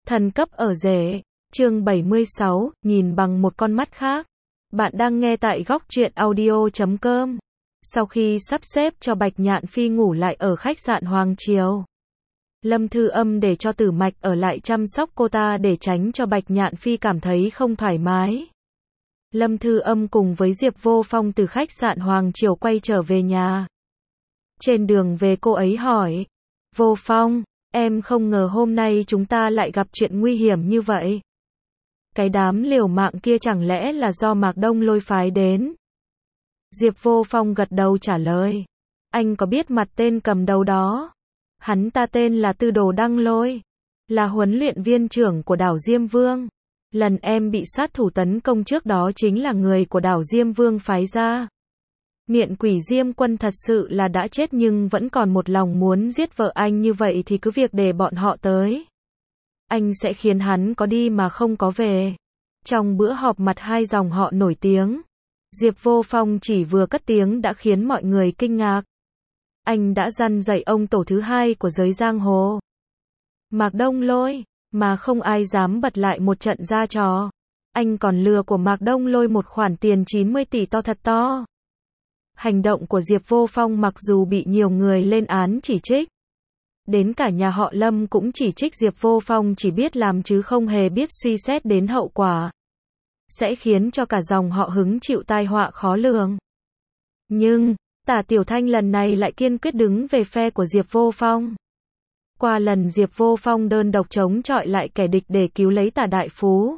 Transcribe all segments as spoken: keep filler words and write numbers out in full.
Thần cấp ở rể, chương bảy mươi sáu, nhìn bằng một con mắt khác. Bạn đang nghe tại góc truyện audio chấm com. Sau khi sắp xếp cho Bạch Nhạn Phi ngủ lại ở khách sạn Hoàng Triều, Lâm Thư Âm để cho Tử Mạch ở lại chăm sóc cô ta để tránh cho Bạch Nhạn Phi cảm thấy không thoải mái. Lâm Thư Âm cùng với Diệp Vô Phong từ khách sạn Hoàng Triều quay trở về nhà. Trên đường về cô ấy hỏi, Vô Phong, em không ngờ hôm nay chúng ta lại gặp chuyện nguy hiểm như vậy. Cái đám liều mạng kia chẳng lẽ là do Mạc Đông Lôi phái đến? Diệp Vô Phong gật đầu trả lời, anh có biết mặt tên cầm đầu đó? Hắn ta tên là Tư Đồ Đăng Lôi, là huấn luyện viên trưởng của đảo Diêm Vương. Lần em bị sát thủ tấn công trước đó chính là người của đảo Diêm Vương phái ra. Miện quỷ Diêm Quân thật sự là đã chết nhưng vẫn còn một lòng muốn giết vợ anh như vậy thì cứ việc để bọn họ tới. Anh sẽ khiến hắn có đi mà không có về. Trong bữa họp mặt hai dòng họ nổi tiếng, Diệp Vô Phong chỉ vừa cất tiếng đã khiến mọi người kinh ngạc. Anh đã răn dạy ông tổ thứ hai của giới giang hồ, Mạc Đông Lôi, mà không ai dám bật lại một trận ra trò. Anh còn lừa của Mạc Đông Lôi một khoản tiền chín mươi tỷ to thật to. Hành động của Diệp Vô Phong mặc dù bị nhiều người lên án chỉ trích, đến cả nhà họ Lâm cũng chỉ trích Diệp Vô Phong chỉ biết làm chứ không hề biết suy xét đến hậu quả, sẽ khiến cho cả dòng họ hứng chịu tai họa khó lường. Nhưng, Tả Tiểu Thanh lần này lại kiên quyết đứng về phe của Diệp Vô Phong. Qua lần Diệp Vô Phong đơn độc chống chọi lại kẻ địch để cứu lấy Tả Đại Phú,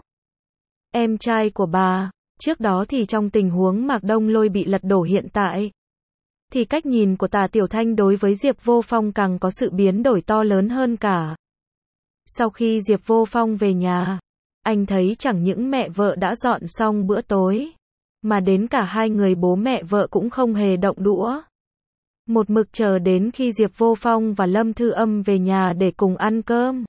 em trai của bà. Trước đó thì trong tình huống Mạc Đông Lôi bị lật đổ hiện tại, thì cách nhìn của Tả Tiểu Thanh đối với Diệp Vô Phong càng có sự biến đổi to lớn hơn cả. Sau khi Diệp Vô Phong về nhà, anh thấy chẳng những mẹ vợ đã dọn xong bữa tối, mà đến cả hai người bố mẹ vợ cũng không hề động đũa. Một mực chờ đến khi Diệp Vô Phong và Lâm Thư Âm về nhà để cùng ăn cơm.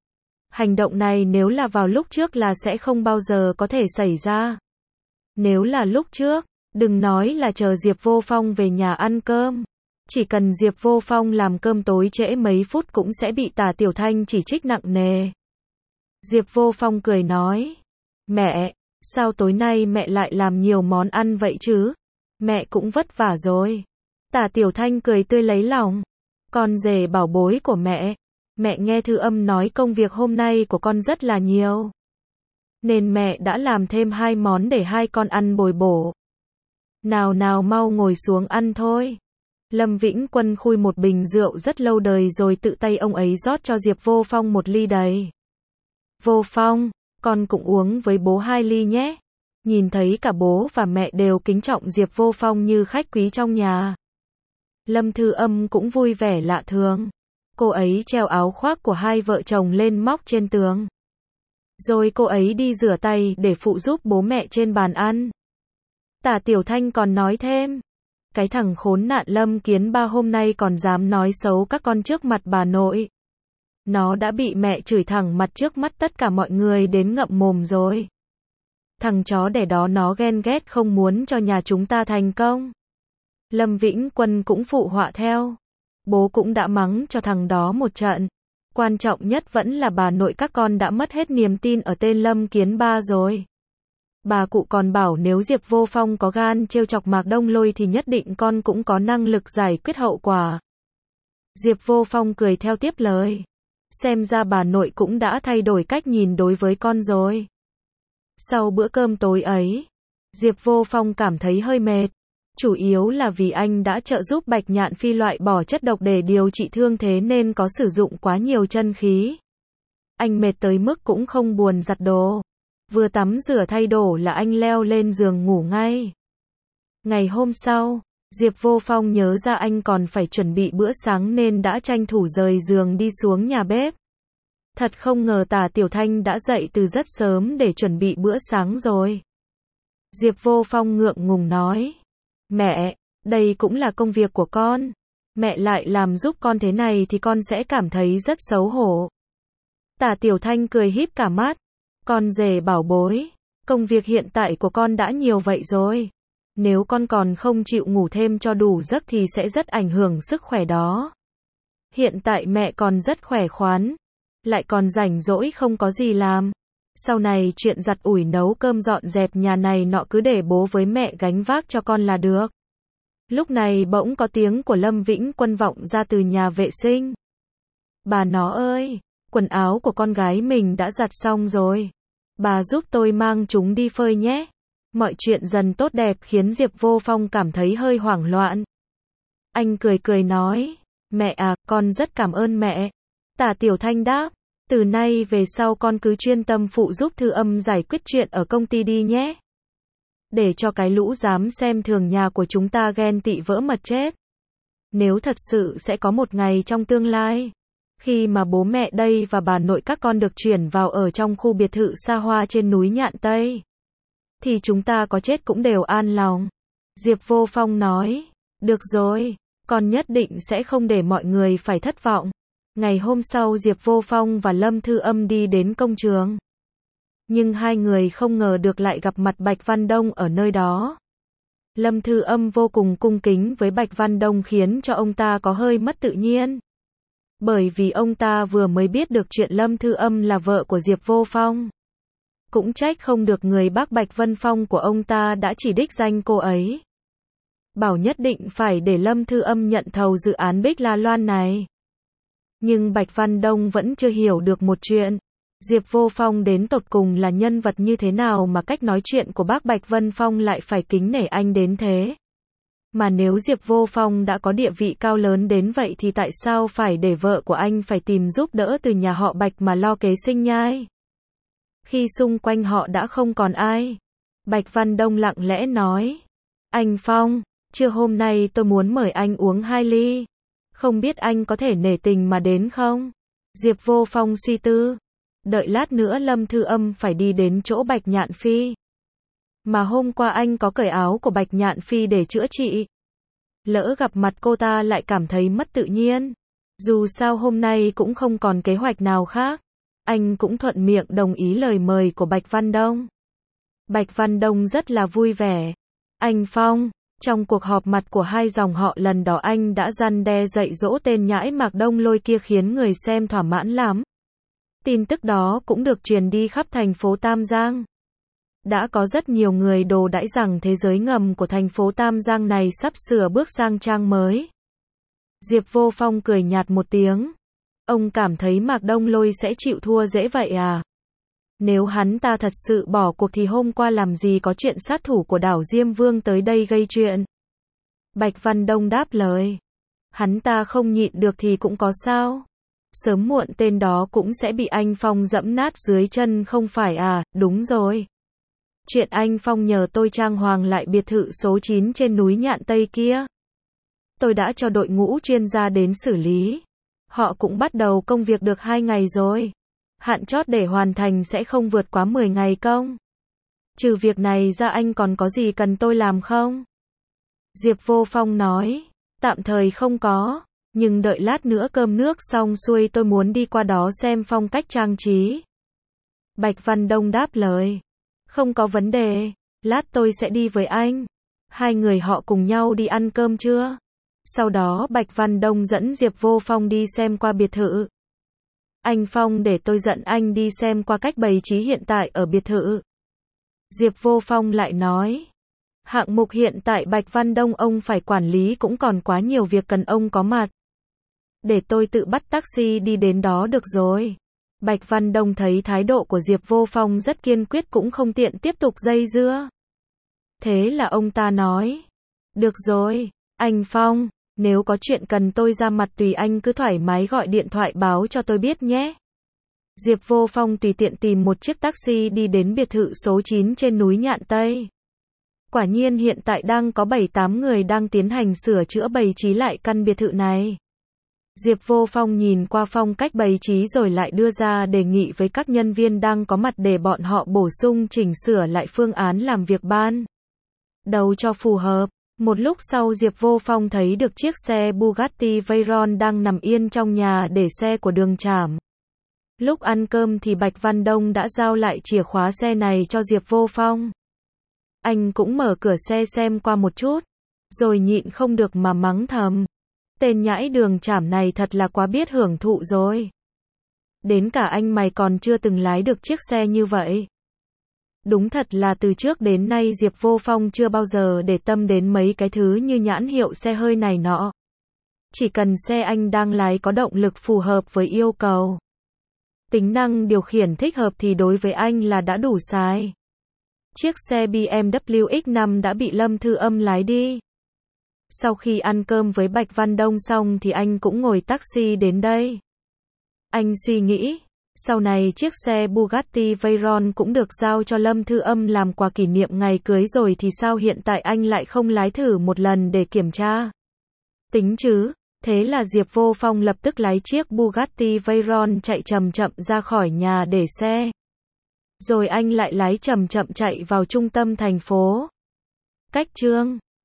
Hành động này nếu là vào lúc trước là sẽ không bao giờ có thể xảy ra. Nếu là lúc trước, đừng nói là chờ Diệp Vô Phong về nhà ăn cơm. Chỉ cần Diệp Vô Phong làm cơm tối trễ mấy phút cũng sẽ bị Tả Tiểu Thanh chỉ trích nặng nề. Diệp Vô Phong cười nói, mẹ, sao tối nay mẹ lại làm nhiều món ăn vậy chứ? Mẹ cũng vất vả rồi. Tả Tiểu Thanh cười tươi lấy lòng, con rể bảo bối của mẹ. Mẹ nghe Thư Âm nói công việc hôm nay của con rất là nhiều, nên mẹ đã làm thêm hai món để hai con ăn bồi bổ. Nào nào mau ngồi xuống ăn thôi. Lâm Vĩnh Quân khui một bình rượu rất lâu đời rồi tự tay ông ấy rót cho Diệp Vô Phong một ly đầy. Vô Phong, con cũng uống với bố hai ly nhé. Nhìn thấy cả bố và mẹ đều kính trọng Diệp Vô Phong như khách quý trong nhà, Lâm Thư Âm cũng vui vẻ lạ thường. Cô ấy treo áo khoác của hai vợ chồng lên móc trên tường, rồi cô ấy đi rửa tay để phụ giúp bố mẹ trên bàn ăn. Tả Tiểu Thanh còn nói thêm, cái thằng khốn nạn Lâm Kiến Ba hôm nay còn dám nói xấu các con trước mặt bà nội. Nó đã bị mẹ chửi thẳng mặt trước mắt tất cả mọi người đến ngậm mồm rồi. Thằng chó đẻ đó nó ghen ghét không muốn cho nhà chúng ta thành công. Lâm Vĩnh Quân cũng phụ họa theo. Bố cũng đã mắng cho thằng đó một trận. Quan trọng nhất vẫn là bà nội các con đã mất hết niềm tin ở tên Lâm Kiến Ba rồi. Bà cụ còn bảo nếu Diệp Vô Phong có gan trêu chọc Mạc Đông Lôi thì nhất định con cũng có năng lực giải quyết hậu quả. Diệp Vô Phong cười theo tiếp lời. Xem ra bà nội cũng đã thay đổi cách nhìn đối với con rồi. Sau bữa cơm tối ấy, Diệp Vô Phong cảm thấy hơi mệt. Chủ yếu là vì anh đã trợ giúp Bạch Nhạn Phi loại bỏ chất độc để điều trị thương thế nên có sử dụng quá nhiều chân khí. Anh mệt tới mức cũng không buồn giặt đồ. Vừa tắm rửa thay đồ là anh leo lên giường ngủ ngay. Ngày hôm sau, Diệp Vô Phong nhớ ra anh còn phải chuẩn bị bữa sáng nên đã tranh thủ rời giường đi xuống nhà bếp. Thật không ngờ Tả Tiểu Thanh đã dậy từ rất sớm để chuẩn bị bữa sáng rồi. Diệp Vô Phong ngượng ngùng nói, mẹ, đây cũng là công việc của con. Mẹ lại làm giúp con thế này thì con sẽ cảm thấy rất xấu hổ. Tả Tiểu Thanh cười híp cả mắt, con rể bảo bối, công việc hiện tại của con đã nhiều vậy rồi. Nếu con còn không chịu ngủ thêm cho đủ giấc thì sẽ rất ảnh hưởng sức khỏe đó. Hiện tại mẹ còn rất khỏe khoắn. lại còn rảnh rỗi không có gì làm. Sau này chuyện giặt ủi nấu cơm dọn dẹp nhà này nọ cứ để bố với mẹ gánh vác cho con là được. Lúc này bỗng có tiếng của Lâm Vĩnh Quân vọng ra từ nhà vệ sinh. Bà nó ơi, quần áo của con gái mình đã giặt xong rồi. Bà giúp tôi mang chúng đi phơi nhé. Mọi chuyện dần tốt đẹp khiến Diệp Vô Phong cảm thấy hơi hoảng loạn. Anh cười cười nói, mẹ à, con rất cảm ơn mẹ. Tả Tiểu Thanh đáp, từ nay về sau con cứ chuyên tâm phụ giúp Thư Âm giải quyết chuyện ở công ty đi nhé. Để cho cái lũ dám xem thường nhà của chúng ta ghen tị vỡ mật chết. Nếu thật sự sẽ có một ngày trong tương lai, khi mà bố mẹ đây và bà nội các con được chuyển vào ở trong khu biệt thự xa hoa trên núi Nhạn Tây, thì chúng ta có chết cũng đều an lòng. Diệp Vô Phong nói, được rồi, con nhất định sẽ không để mọi người phải thất vọng. Ngày hôm sau Diệp Vô Phong và Lâm Thư Âm đi đến công trường. Nhưng hai người không ngờ được lại gặp mặt Bạch Văn Đông ở nơi đó. Lâm Thư Âm vô cùng cung kính với Bạch Văn Đông khiến cho ông ta có hơi mất tự nhiên. Bởi vì ông ta vừa mới biết được chuyện Lâm Thư Âm là vợ của Diệp Vô Phong. Cũng trách không được người bác Bạch Vân Phong của ông ta đã chỉ đích danh cô ấy. Bảo nhất định phải để Lâm Thư Âm nhận thầu dự án Bích La Loan này. Nhưng Bạch Văn Đông vẫn chưa hiểu được một chuyện. Diệp Vô Phong đến tột cùng là nhân vật như thế nào mà cách nói chuyện của bác Bạch Vân Phong lại phải kính nể anh đến thế. Mà nếu Diệp Vô Phong đã có địa vị cao lớn đến vậy thì tại sao phải để vợ của anh phải tìm giúp đỡ từ nhà họ Bạch mà lo kế sinh nhai? Khi xung quanh họ đã không còn ai, Bạch Văn Đông lặng lẽ nói, anh Phong, trưa hôm nay tôi muốn mời anh uống hai ly. Không biết anh có thể nể tình mà đến không? Diệp Vô Phong suy tư. Đợi lát nữa Lâm Thư Âm phải đi đến chỗ Bạch Nhạn Phi. Mà hôm qua anh có cởi áo của Bạch Nhạn Phi để chữa trị. Lỡ gặp mặt cô ta lại cảm thấy mất tự nhiên. Dù sao hôm nay cũng không còn kế hoạch nào khác. Anh cũng thuận miệng đồng ý lời mời của Bạch Văn Đông. Bạch Văn Đông rất là vui vẻ. Anh Phong, trong cuộc họp mặt của hai dòng họ lần đó anh đã răn đe dạy dỗ tên nhãi Mạc Đông Lôi kia khiến người xem thỏa mãn lắm. Tin tức đó cũng được truyền đi khắp thành phố Tam Giang. Đã có rất nhiều người đồn đãi rằng thế giới ngầm của thành phố Tam Giang này sắp sửa bước sang trang mới. Diệp Vô Phong cười nhạt một tiếng. Ông cảm thấy Mạc Đông Lôi sẽ chịu thua dễ vậy à? Nếu hắn ta thật sự bỏ cuộc thì hôm qua làm gì có chuyện sát thủ của đảo Diêm Vương tới đây gây chuyện. Bạch Văn Đông đáp lời. Hắn ta không nhịn được thì cũng có sao. Sớm muộn tên đó cũng sẽ bị anh Phong dẫm nát dưới chân không phải à? Đúng rồi. Chuyện anh Phong nhờ tôi trang hoàng lại biệt thự số chín trên núi Nhạn Tây kia. Tôi đã cho đội ngũ chuyên gia đến xử lý. Họ cũng bắt đầu công việc được hai ngày rồi. Hạn chót để hoàn thành sẽ không vượt quá mười ngày công. Trừ việc này ra anh còn có gì cần tôi làm không? Diệp Vô Phong nói, tạm thời không có, nhưng đợi lát nữa cơm nước xong xuôi tôi muốn đi qua đó xem phong cách trang trí. Bạch Văn Đông đáp lời, không có vấn đề, lát tôi sẽ đi với anh. Hai người họ cùng nhau đi ăn cơm trưa. Sau đó Bạch Văn Đông dẫn Diệp Vô Phong đi xem qua biệt thự. Anh Phong để tôi dẫn anh đi xem qua cách bày trí hiện tại ở biệt thự. Diệp Vô Phong lại nói, hạng mục hiện tại Bạch Văn Đông ông phải quản lý cũng còn quá nhiều việc cần ông có mặt. Để tôi tự bắt taxi đi đến đó được rồi. Bạch Văn Đông thấy thái độ của Diệp Vô Phong rất kiên quyết cũng không tiện tiếp tục dây dưa. Thế là ông ta nói, được rồi, anh Phong, nếu có chuyện cần tôi ra mặt tùy anh cứ thoải mái gọi điện thoại báo cho tôi biết nhé. Diệp Vô Phong tùy tiện tìm một chiếc taxi đi đến biệt thự số chín trên núi Nhạn Tây. Quả nhiên hiện tại đang có bảy tám người đang tiến hành sửa chữa bày trí lại căn biệt thự này. Diệp Vô Phong nhìn qua phong cách bày trí rồi lại đưa ra đề nghị với các nhân viên đang có mặt để bọn họ bổ sung chỉnh sửa lại phương án làm việc ban đầu cho phù hợp. Một lúc sau Diệp Vô Phong thấy được chiếc xe Bugatti Veyron đang nằm yên trong nhà để xe của Đường Trảm. Lúc ăn cơm thì Bạch Văn Đông đã giao lại chìa khóa xe này cho Diệp Vô Phong. Anh cũng mở cửa xe xem qua một chút, rồi nhịn không được mà mắng thầm. Tên nhãi Đường Trảm này thật là quá biết hưởng thụ rồi. Đến cả anh mày còn chưa từng lái được chiếc xe như vậy. Đúng thật là từ trước đến nay Diệp Vô Phong chưa bao giờ để tâm đến mấy cái thứ như nhãn hiệu xe hơi này nọ. Chỉ cần xe anh đang lái có động lực phù hợp với yêu cầu, tính năng điều khiển thích hợp thì đối với anh là đã đủ xài. Chiếc xe bê em vê X năm đã bị Lâm Thư Âm lái đi. Sau khi ăn cơm với Bạch Văn Đông xong thì anh cũng ngồi taxi đến đây. Anh suy nghĩ, sau này chiếc xe Bugatti Veyron cũng được giao cho Lâm Thư Âm làm quà kỷ niệm ngày cưới rồi thì sao hiện tại anh lại không lái thử một lần để kiểm tra. Tính chứ, thế là Diệp Vô Phong lập tức lái chiếc Bugatti Veyron chạy chậm chậm ra khỏi nhà để xe. Rồi anh lại lái chậm chậm chạy vào trung tâm thành phố. Cách Trương